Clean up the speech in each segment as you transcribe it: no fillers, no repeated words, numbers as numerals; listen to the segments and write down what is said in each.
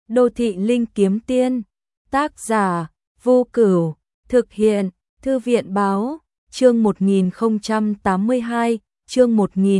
Đô thị linh kiếm tiên, tác giả, Vô Cửu, thực hiện, Thư viện báo, chương 1082, chương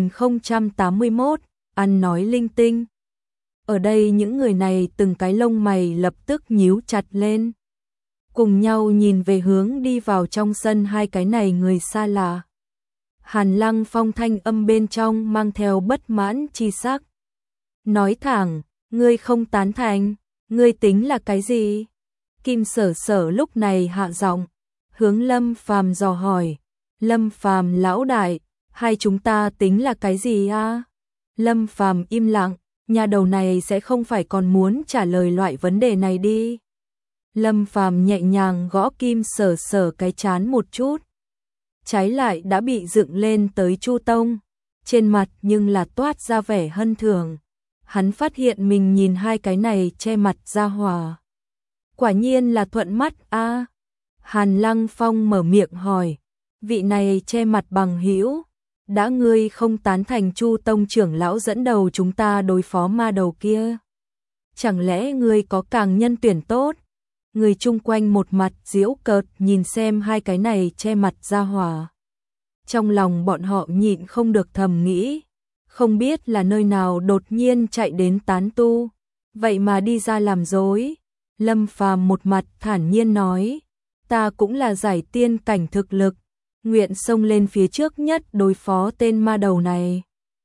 1081, ăn nói linh tinh. Ở đây những người này từng cái lông mày lập tức nhíu chặt lên. Cùng nhau nhìn về hướng đi vào trong sân hai cái này người xa lạ. Hàn Lăng Phong thanh âm bên trong mang theo bất mãn chi sắc. Nói thẳng, ngươi không tán thành, ngươi tính là cái gì? Kim Sở Sở lúc này hạ giọng, hướng Lâm Phàm dò hỏi. Lâm Phàm lão đại, hai chúng ta tính là cái gì a? Lâm Phàm im lặng, nhà đầu này sẽ không phải còn muốn trả lời loại vấn đề này đi. Lâm Phàm nhẹ nhàng gõ Kim Sở Sở cái trán một chút. Trái lại đã bị dựng lên tới Chu Tông, trên mặt nhưng là toát ra vẻ hân thường. Hắn phát hiện mình nhìn hai cái này che mặt ra hòa. Quả nhiên là thuận mắt a. Hàn Lăng Phong mở miệng hỏi, vị này che mặt bằng hữu, đã ngươi không tán thành Chu Tông trưởng lão dẫn đầu chúng ta đối phó ma đầu kia, chẳng lẽ ngươi có càng nhân tuyển tốt? Người chung quanh một mặt giễu cợt nhìn xem hai cái này che mặt ra hòa. Trong lòng bọn họ nhịn không được thầm nghĩ, không biết là nơi nào đột nhiên chạy đến tán tu, vậy mà đi ra làm dối. Lâm Phàm một mặt thản nhiên nói, ta cũng là giải tiên cảnh thực lực, nguyện xông lên phía trước nhất đối phó tên ma đầu này.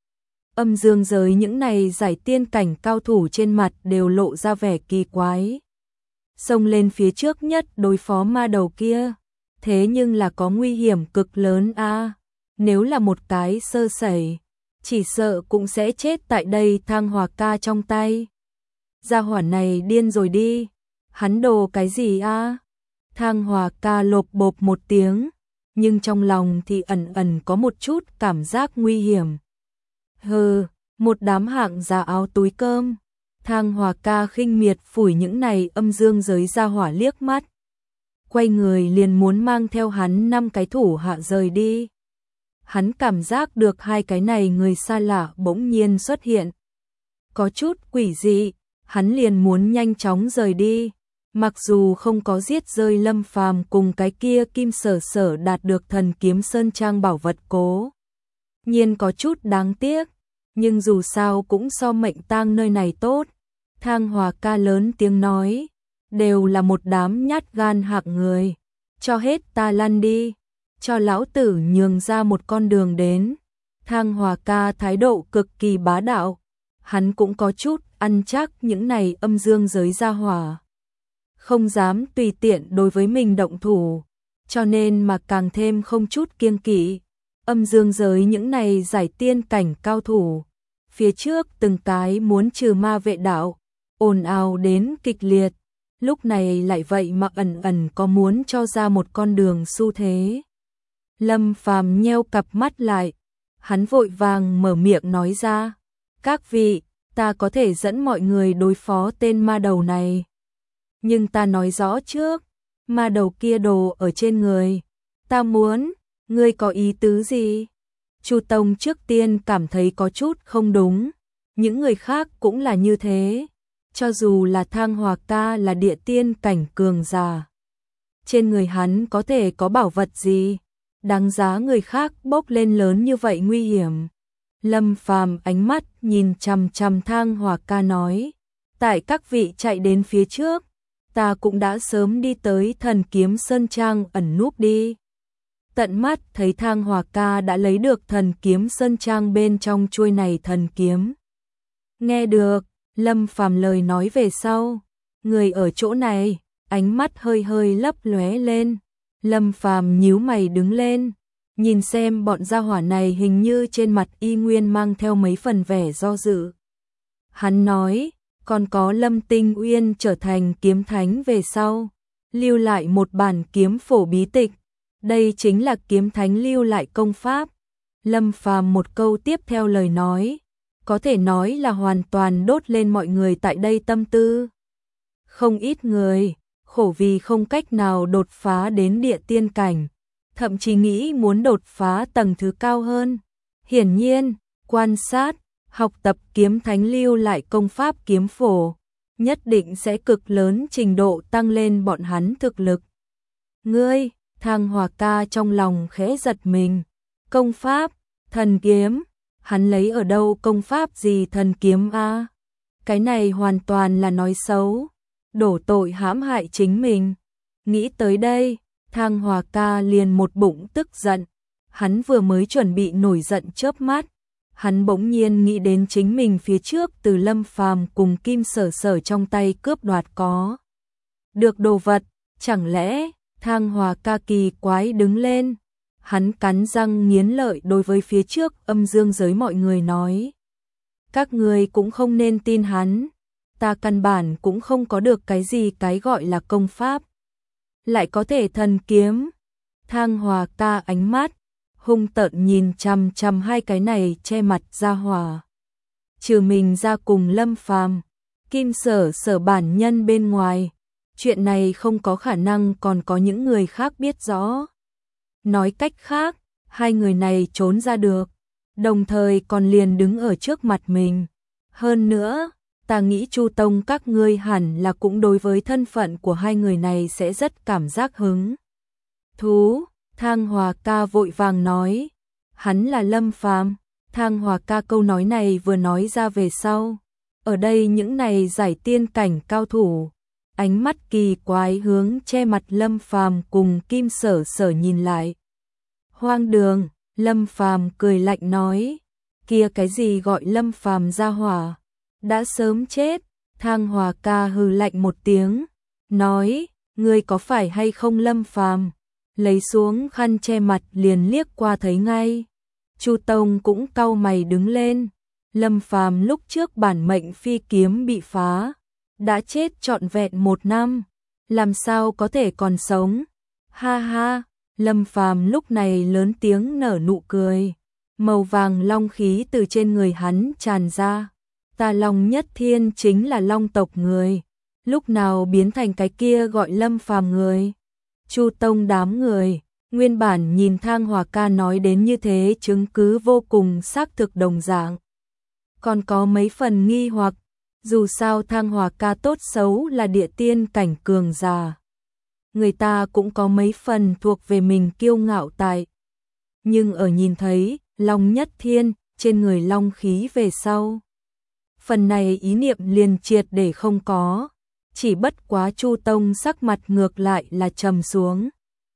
Âm dương giới những này giải tiên cảnh cao thủ trên mặt đều lộ ra vẻ kỳ quái. Xông lên phía trước nhất đối phó ma đầu kia, thế nhưng là có nguy hiểm cực lớn a. Nếu là một cái sơ sẩy, chỉ sợ cũng sẽ chết tại đây Thang Hòa ca trong tay. Gia hỏa này điên rồi đi, hắn đồ cái gì a? Thang Hòa ca lộp bộp một tiếng, nhưng trong lòng thì ẩn ẩn có một chút cảm giác nguy hiểm. Hừ, một đám hạng giá áo túi cơm. Thang Hòa ca khinh miệt phủi những này âm dương giới gia hỏa liếc mắt. Quay người liền muốn mang theo hắn 5 cái thủ hạ rời đi. Hắn cảm giác được hai cái này người xa lạ bỗng nhiên xuất hiện. Có chút quỷ dị, hắn liền muốn nhanh chóng rời đi. Mặc dù không có giết rơi Lâm Phàm cùng cái kia Kim Sở Sở đạt được thần kiếm sơn trang bảo vật cố nhiên có chút đáng tiếc, nhưng dù sao cũng so mệnh tang nơi này tốt. Thang Hòa ca lớn tiếng nói, đều là một đám nhát gan hạng người, cho hết ta lăn đi, cho lão tử nhường ra một con đường đến. Thang Hòa ca thái độ cực kỳ bá đạo, hắn cũng có chút ăn chắc những này âm dương giới gia hỏa không dám tùy tiện đối với mình động thủ, cho nên mà càng thêm không chút kiêng kỵ. Âm dương giới những này giải tiên cảnh cao thủ, phía trước từng cái muốn trừ ma vệ đạo, ồn ào đến kịch liệt, lúc này lại vậy mà ẩn ẩn có muốn cho ra một con đường xu thế. Lâm Phàm nheo cặp mắt lại, hắn vội vàng mở miệng nói ra, các vị, ta có thể dẫn mọi người đối phó tên ma đầu này. Nhưng ta nói rõ trước, ma đầu kia đồ ở trên người, ta muốn, ngươi có ý tứ gì? Chu Tông trước tiên cảm thấy có chút không đúng, những người khác cũng là như thế, cho dù là Thang Hòa ca là địa tiên cảnh cường giả. Trên người hắn có thể có bảo vật gì, đáng giá người khác bốc lên lớn như vậy nguy hiểm. Lâm Phàm ánh mắt nhìn chằm chằm Thang Hòa ca nói, tại các vị chạy đến phía trước, ta cũng đã sớm đi tới thần kiếm sơn trang ẩn núp đi. Tận mắt thấy Thang Hòa ca đã lấy được thần kiếm sơn trang bên trong chuôi này thần kiếm. Nghe được Lâm Phàm lời nói về sau, người ở chỗ này, ánh mắt hơi hơi lấp lóe lên. Lâm Phàm nhíu mày đứng lên, nhìn xem bọn gia hỏa này hình như trên mặt y nguyên mang theo mấy phần vẻ do dự. Hắn nói, còn có Lâm Tinh Uyên trở thành kiếm thánh về sau, lưu lại một bản kiếm phổ bí tịch, đây chính là kiếm thánh lưu lại công pháp. Lâm Phàm một câu tiếp theo lời nói, có thể nói là hoàn toàn đốt lên mọi người tại đây tâm tư. Không ít người, khổ vì không cách nào đột phá đến địa tiên cảnh, thậm chí nghĩ muốn đột phá tầng thứ cao hơn. Hiển nhiên, quan sát, học tập kiếm thánh lưu lại công pháp kiếm phổ, nhất định sẽ cực lớn trình độ tăng lên bọn hắn thực lực. Ngươi, Thang Hòa Ca trong lòng khẽ giật mình. Công pháp, thần kiếm, hắn lấy ở đâu công pháp gì thần kiếm a? Cái này hoàn toàn là nói xấu, đổ tội hãm hại chính mình. Nghĩ tới đây, Thang Hòa Ca liền một bụng tức giận. Hắn vừa mới chuẩn bị nổi giận chớp mắt, hắn bỗng nhiên nghĩ đến chính mình phía trước từ Lâm Phàm cùng Kim Sở Sở trong tay cướp đoạt có được đồ vật, chẳng lẽ Thang Hòa Ca kỳ quái đứng lên. Hắn cắn răng nghiến lợi đối với phía trước âm dương giới mọi người nói. Các người cũng không nên tin hắn, ta căn bản cũng không có được cái gì cái gọi là công pháp. Lại có thể thần kiếm. Thang Hòa Ca ánh mắt hung tợn nhìn chằm chằm hai cái này che mặt ra hỏa. Trừ mình ra cùng Lâm Phàm, Kim Sở Sở bản nhân bên ngoài, chuyện này không có khả năng còn có những người khác biết rõ. Nói cách khác, hai người này trốn ra được, đồng thời còn liền đứng ở trước mặt mình. Hơn nữa, ta nghĩ Chu Tông các ngươi hẳn là cũng đối với thân phận của hai người này sẽ rất cảm giác hứng thú. Thang Hòa Ca vội vàng nói, hắn là Lâm Phàm. Thang Hòa Ca câu nói này vừa nói ra về sau, ở đây những này giải tiên cảnh cao thủ, ánh mắt kỳ quái hướng che mặt Lâm Phàm cùng Kim Sở Sở nhìn lại. Hoang đường, Lâm Phàm cười lạnh nói, kia cái gì gọi Lâm Phàm ra hỏa, đã sớm chết. Thang Hòa Ca hừ lạnh một tiếng, nói, ngươi có phải hay không Lâm Phàm? Lấy xuống khăn che mặt liền liếc qua thấy ngay. Chu Tông cũng cau mày đứng lên. Lâm Phàm lúc trước bản mệnh phi kiếm bị phá, đã chết trọn vẹn 1 năm, làm sao có thể còn sống? Ha ha, Lâm Phàm lúc này lớn tiếng nở nụ cười, màu vàng long khí từ trên người hắn tràn ra. Ta Long Nhất Thiên chính là Long tộc người, lúc nào biến thành cái kia gọi Lâm Phàm người? Chu Tông đám người, nguyên bản nhìn Thang Hòa Ca nói đến như thế chứng cứ vô cùng xác thực đồng dạng. Còn có mấy phần nghi hoặc, dù sao Thang Hòa Ca tốt xấu là địa tiên cảnh cường giả. Người ta cũng có mấy phần thuộc về mình kiêu ngạo tại. Nhưng ở nhìn thấy Long Nhất Thiên trên người long khí về sau, phần này ý niệm liền triệt để không có. Chỉ bất quá Chu Tông sắc mặt ngược lại là trầm xuống.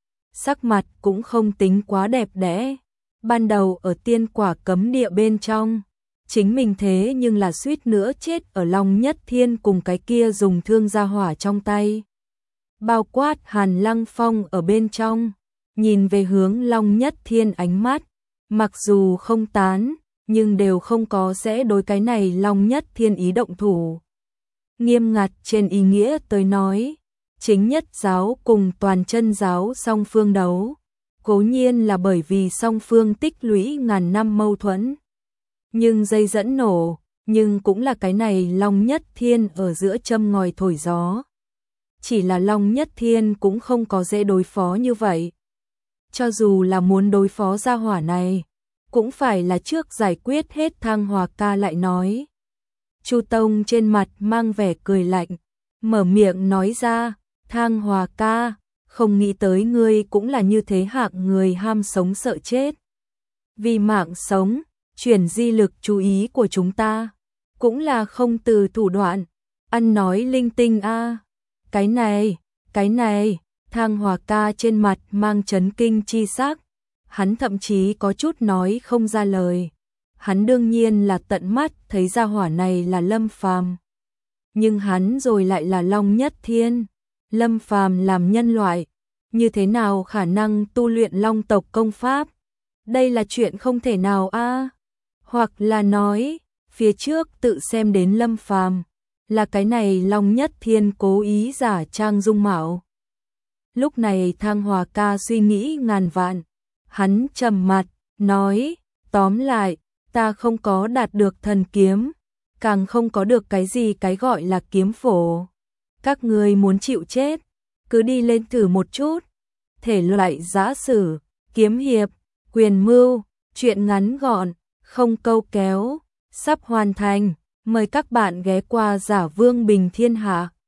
Sắc mặt cũng không tính quá đẹp đẽ. Ban đầu ở tiên quả cấm địa bên trong, chính mình thế nhưng là suýt nữa chết ở Long Nhất Thiên cùng cái kia dùng thương gia hỏa trong tay. Bao quát Hàn Lăng Phong ở bên trong, nhìn về hướng Long Nhất Thiên ánh mắt, mặc dù không tán, nhưng đều không có sẽ đối cái này Long Nhất Thiên ý động thủ. Nghiêm ngặt trên ý nghĩa tới nói, chính nhất giáo cùng toàn chân giáo song phương đấu, cố nhiên là bởi vì song phương tích lũy ngàn năm mâu thuẫn. Nhưng dây dẫn nổ, nhưng cũng là cái này Long Nhất Thiên ở giữa châm ngòi thổi gió. Chỉ là Long Nhất Thiên cũng không có dễ đối phó như vậy. Cho dù là muốn đối phó gia hỏa này, cũng phải là trước giải quyết hết. Thang Hòa Ca lại nói. Chu Tông trên mặt mang vẻ cười lạnh, mở miệng nói ra, Thang Hòa Ca, không nghĩ tới ngươi cũng là như thế hạng người ham sống sợ chết. Vì mạng sống, chuyển di lực chú ý của chúng ta, cũng là không từ thủ đoạn, ăn nói linh tinh a. Cái này, Thang Hòa Ca trên mặt mang chấn kinh chi sắc, hắn thậm chí có chút nói không ra lời. Hắn đương nhiên là tận mắt thấy gia hỏa này là Lâm Phàm, nhưng hắn rồi lại là Long Nhất Thiên. Lâm Phàm làm nhân loại, như thế nào khả năng tu luyện Long tộc công pháp? Đây là chuyện không thể nào a. Hoặc là nói, phía trước tự xem đến Lâm Phàm là cái này Long Nhất Thiên cố ý giả trang dung mạo. Lúc này Thang Hòa Ca suy nghĩ ngàn vạn, hắn trầm mặt, nói, tóm lại, ta không có đạt được thần kiếm, càng không có được cái gì cái gọi là kiếm phổ. Các ngươi muốn chịu chết, cứ đi lên thử một chút. Thể loại giã sử, kiếm hiệp, quyền mưu, chuyện ngắn gọn, không câu kéo, sắp hoàn thành. Mời các bạn ghé qua Giả Vương Bình Thiên Hạ.